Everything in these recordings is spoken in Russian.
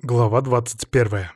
Глава 21.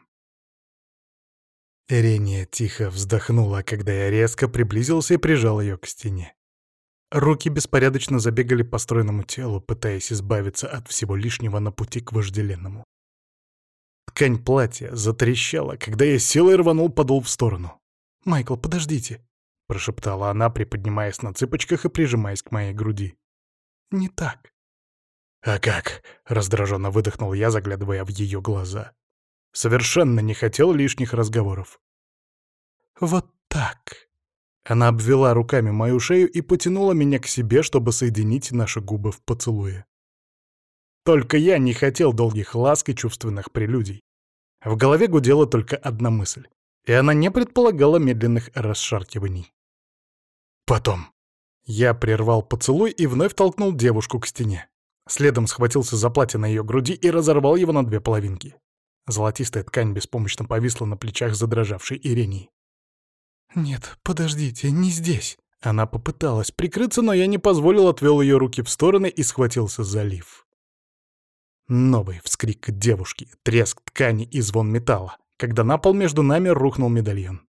Ирения тихо вздохнула, когда я резко приблизился и прижал ее к стене. Руки беспорядочно забегали по стройному телу, пытаясь избавиться от всего лишнего на пути к вожделенному. Ткань платья затрещала, когда я силой рванул подол в сторону. «Майкл, подождите!» — прошептала она, приподнимаясь на цыпочках и прижимаясь к моей груди. «Не так». «А как?» — раздраженно выдохнул я, заглядывая в ее глаза. Совершенно не хотел лишних разговоров. «Вот так». Она обвела руками мою шею и потянула меня к себе, чтобы соединить наши губы в поцелуе. Только я не хотел долгих ласк и чувственных прелюдий. В голове гудела только одна мысль, и она не предполагала медленных расшаркиваний. Потом. Я прервал поцелуй и вновь толкнул девушку к стене. Следом схватился за платье на ее груди и разорвал его на две половинки. Золотистая ткань беспомощно повисла на плечах задрожавшей Ирении. «Нет, подождите, не здесь». Она попыталась прикрыться, но я не позволил, отвел ее руки в стороны и схватился за лиф. Новый вскрик девушки, треск ткани и звон металла, когда на пол между нами рухнул медальон.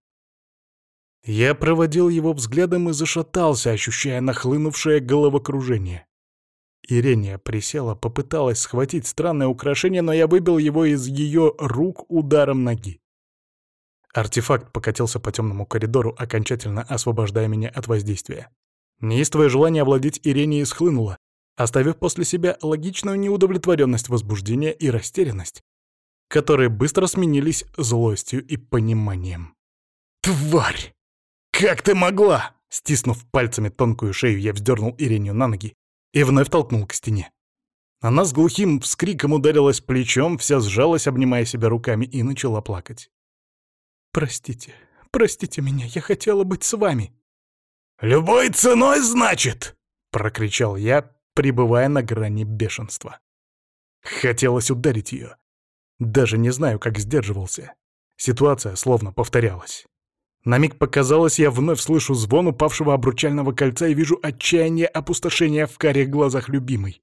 Я проводил его взглядом и зашатался, ощущая нахлынувшее головокружение. Ирения присела, попыталась схватить странное украшение, но я выбил его из ее рук ударом ноги. Артефакт покатился по темному коридору, окончательно освобождая меня от воздействия. Неистовое желание овладеть Иренией схлынуло, оставив после себя логичную неудовлетворенность возбуждения и растерянность, которые быстро сменились злостью и пониманием. «Тварь! Как ты могла?» Стиснув пальцами тонкую шею, я вздернул Ирению на ноги и вновь толкнул к стене. Она с глухим вскриком ударилась плечом, вся сжалась, обнимая себя руками, и начала плакать. «Простите, простите меня, я хотела быть с вами». «Любой ценой, значит?» — прокричал я, пребывая на грани бешенства. Хотелось ударить ее. Даже не знаю, как сдерживался. Ситуация словно повторялась. На миг показалось, я вновь слышу звон упавшего обручального кольца и вижу отчаяние опустошения в карих глазах любимой.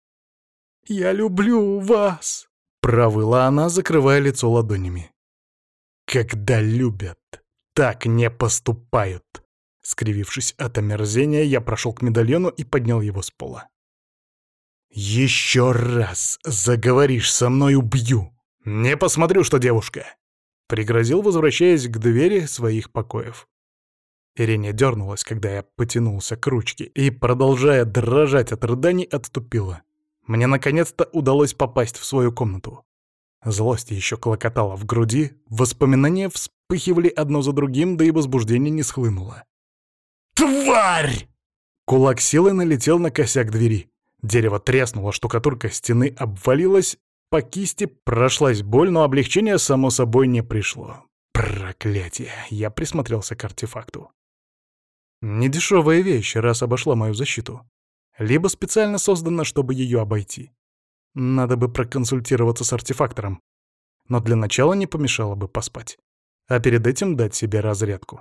«Я люблю вас!» — провыла она, закрывая лицо ладонями. «Когда любят, так не поступают!» Скривившись от омерзения, я прошел к медальону и поднял его с пола. «Еще раз заговоришь со мной, убью! Не посмотрю, что девушка!» Пригрозил, возвращаясь к двери своих покоев. Ирения дернулась, когда я потянулся к ручке, и, продолжая дрожать от рыданий, отступила. Мне наконец-то удалось попасть в свою комнату. Злость еще клокотала в груди, воспоминания вспыхивали одно за другим, да и возбуждение не схлынуло. «Тварь!» Кулак силой налетел на косяк двери. Дерево треснуло, штукатурка стены обвалилась, по кисти прошлась боль, но облегчение, само собой, не пришло. Проклятие! Я присмотрелся к артефакту. Недешевая вещь, раз обошла мою защиту. Либо специально создана, чтобы ее обойти. Надо бы проконсультироваться с артефактором. Но для начала не помешало бы поспать. А перед этим дать себе разрядку.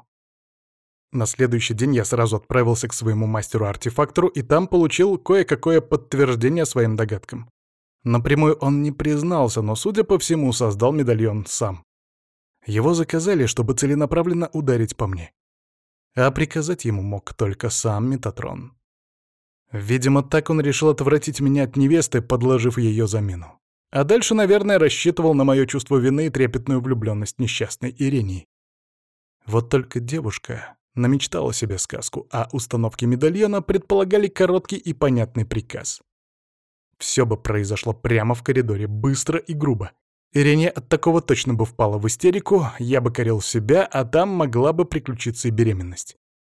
На следующий день я сразу отправился к своему мастеру-артефактору и там получил кое-какое подтверждение своим догадкам. Напрямую он не признался, но, судя по всему, создал медальон сам. Его заказали, чтобы целенаправленно ударить по мне. А приказать ему мог только сам Метатрон. Видимо, так он решил отвратить меня от невесты, подложив ее замену. А дальше, наверное, рассчитывал на мое чувство вины и трепетную влюбленность несчастной Ирении. Вот только девушка намечтала себе сказку, а установки медальона предполагали короткий и понятный приказ. Все бы произошло прямо в коридоре, быстро и грубо. Ирене от такого точно бы впала в истерику, я бы корил себя, а там могла бы приключиться и беременность.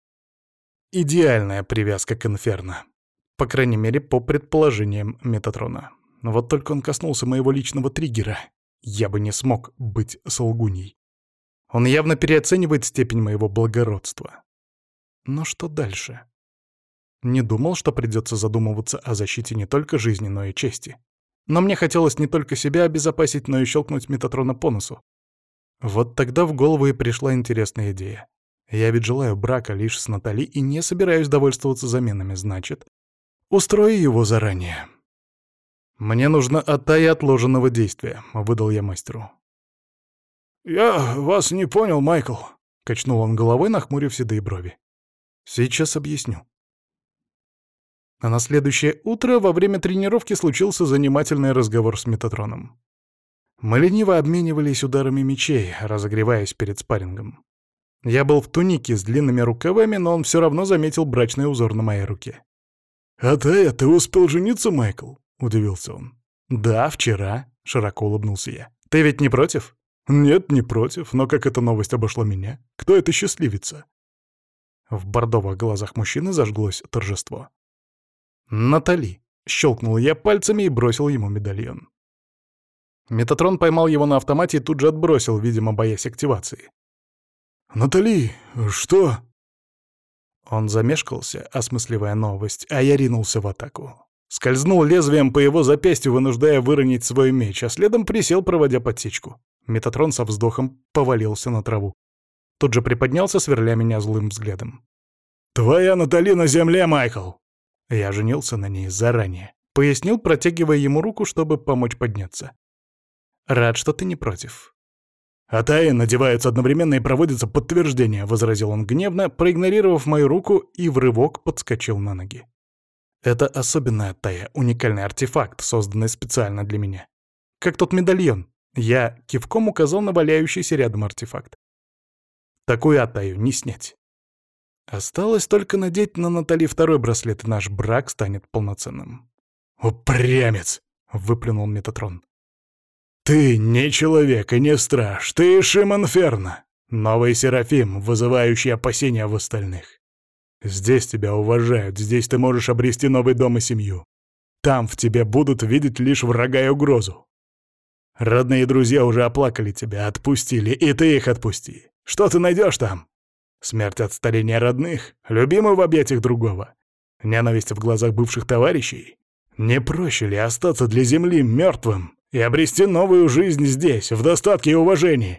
Идеальная привязка к Инферно. По крайней мере, по предположениям Метатрона. Вот только он коснулся моего личного триггера. Я бы не смог быть солгуньей. Он явно переоценивает степень моего благородства. Но что дальше? Не думал, что придется задумываться о защите не только жизни, но и чести. Но мне хотелось не только себя обезопасить, но и щелкнуть Метатрона по носу. Вот тогда в голову и пришла интересная идея. Я ведь желаю брака лишь с Натали и не собираюсь довольствоваться заменами, значит, устрою его заранее. «Мне нужно Атая отложенного действия», — выдал я мастеру. «Я вас не понял, Майкл», — качнул он головой, нахмурив седые брови. «Сейчас объясню». А на следующее утро во время тренировки случился занимательный разговор с Метатроном. Мы лениво обменивались ударами мечей, разогреваясь перед спаррингом. Я был в тунике с длинными рукавами, но он все равно заметил брачный узор на моей руке. «Атая, ты успел жениться, Майкл?» — удивился он. «Да, вчера», — широко улыбнулся я. «Ты ведь не против?» «Нет, не против, но как эта новость обошла меня? Кто эта счастливица?» В бордовых глазах мужчины зажглось торжество. «Натали», — щелкнул я пальцами и бросил ему медальон. Метатрон поймал его на автомате и тут же отбросил, видимо, боясь активации. «Натали, что?» Он замешкался, осмысливая новость, а я ринулся в атаку. Скользнул лезвием по его запястью, вынуждая выронить свой меч, а следом присел, проводя подсечку. Метатрон со вздохом повалился на траву. Тут же приподнялся, сверля меня злым взглядом. «Твоя Натали на земле, Майкл!» Я женился на ней заранее. Пояснил, протягивая ему руку, чтобы помочь подняться. «Рад, что ты не против». «Атаи надеваются одновременно и проводятся подтверждения», — возразил он гневно, проигнорировав мою руку и в рывок подскочил на ноги. «Это особенная Атая, уникальный артефакт, созданный специально для меня. Как тот медальон». Я кивком указал на валяющийся рядом артефакт. Такую Атаю не снять. Осталось только надеть на Натали второй браслет, и наш брак станет полноценным. «Упрямец!» — выплюнул Метатрон. «Ты не человек и не страж, ты Шимон Ферна, новый Серафим, вызывающий опасения в остальных. Здесь тебя уважают, здесь ты можешь обрести новый дом и семью. Там в тебе будут видеть лишь врага и угрозу. Родные и друзья уже оплакали тебя, отпустили, и ты их отпусти. Что ты найдешь там? Смерть от старения родных, любимый в объятиях другого, ненависть в глазах бывших товарищей. Не проще ли остаться для земли мертвым и обрести новую жизнь здесь, в достатке и уважении?»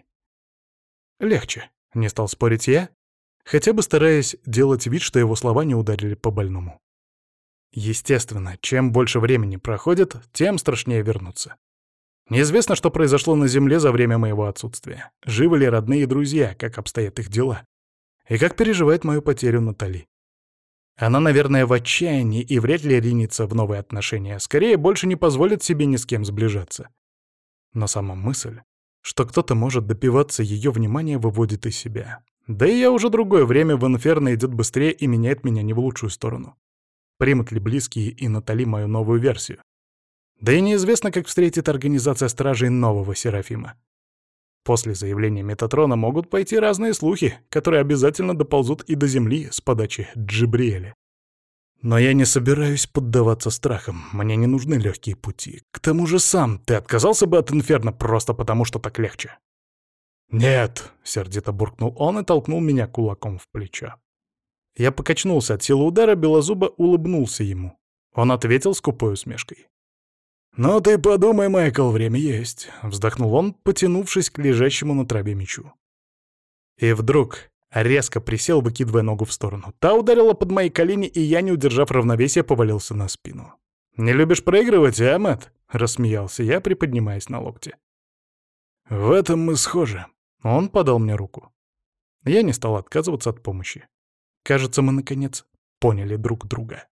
«Легче», — не стал спорить я, хотя бы стараясь делать вид, что его слова не ударили по больному. Естественно, чем больше времени проходит, тем страшнее вернуться. Неизвестно, что произошло на Земле за время моего отсутствия. Живы ли родные и друзья, как обстоят их дела? И как переживает мою потерю Натали? Она, наверное, в отчаянии и вряд ли ринется в новые отношения. Скорее, больше не позволит себе ни с кем сближаться. Но сама мысль, что кто-то может допиваться ее внимания, выводит из себя. Да и я уже другое время в Инферно идет быстрее и меняет меня не в лучшую сторону. Примут ли близкие и Натали мою новую версию? Да и неизвестно, как встретит организация стражей нового Серафима. После заявления Метатрона могут пойти разные слухи, которые обязательно доползут и до земли с подачи Джибриэля. Но я не собираюсь поддаваться страхам, мне не нужны легкие пути. К тому же сам ты отказался бы от Инферно просто потому, что так легче. «Нет», — сердито буркнул он и толкнул меня кулаком в плечо. Я покачнулся от силы удара, белозубо улыбнулся ему. Он ответил скупой усмешкой. «Ну ты подумай, Майкл, время есть», — вздохнул он, потянувшись к лежащему на траве мечу. И вдруг резко присел, выкидывая ногу в сторону. Та ударила под мои колени, и я, не удержав равновесия, повалился на спину. «Не любишь проигрывать, а, Мэтт?» — рассмеялся я, приподнимаясь на локте. «В этом мы схожи». Он подал мне руку. Я не стал отказываться от помощи. Кажется, мы, наконец, поняли друг друга.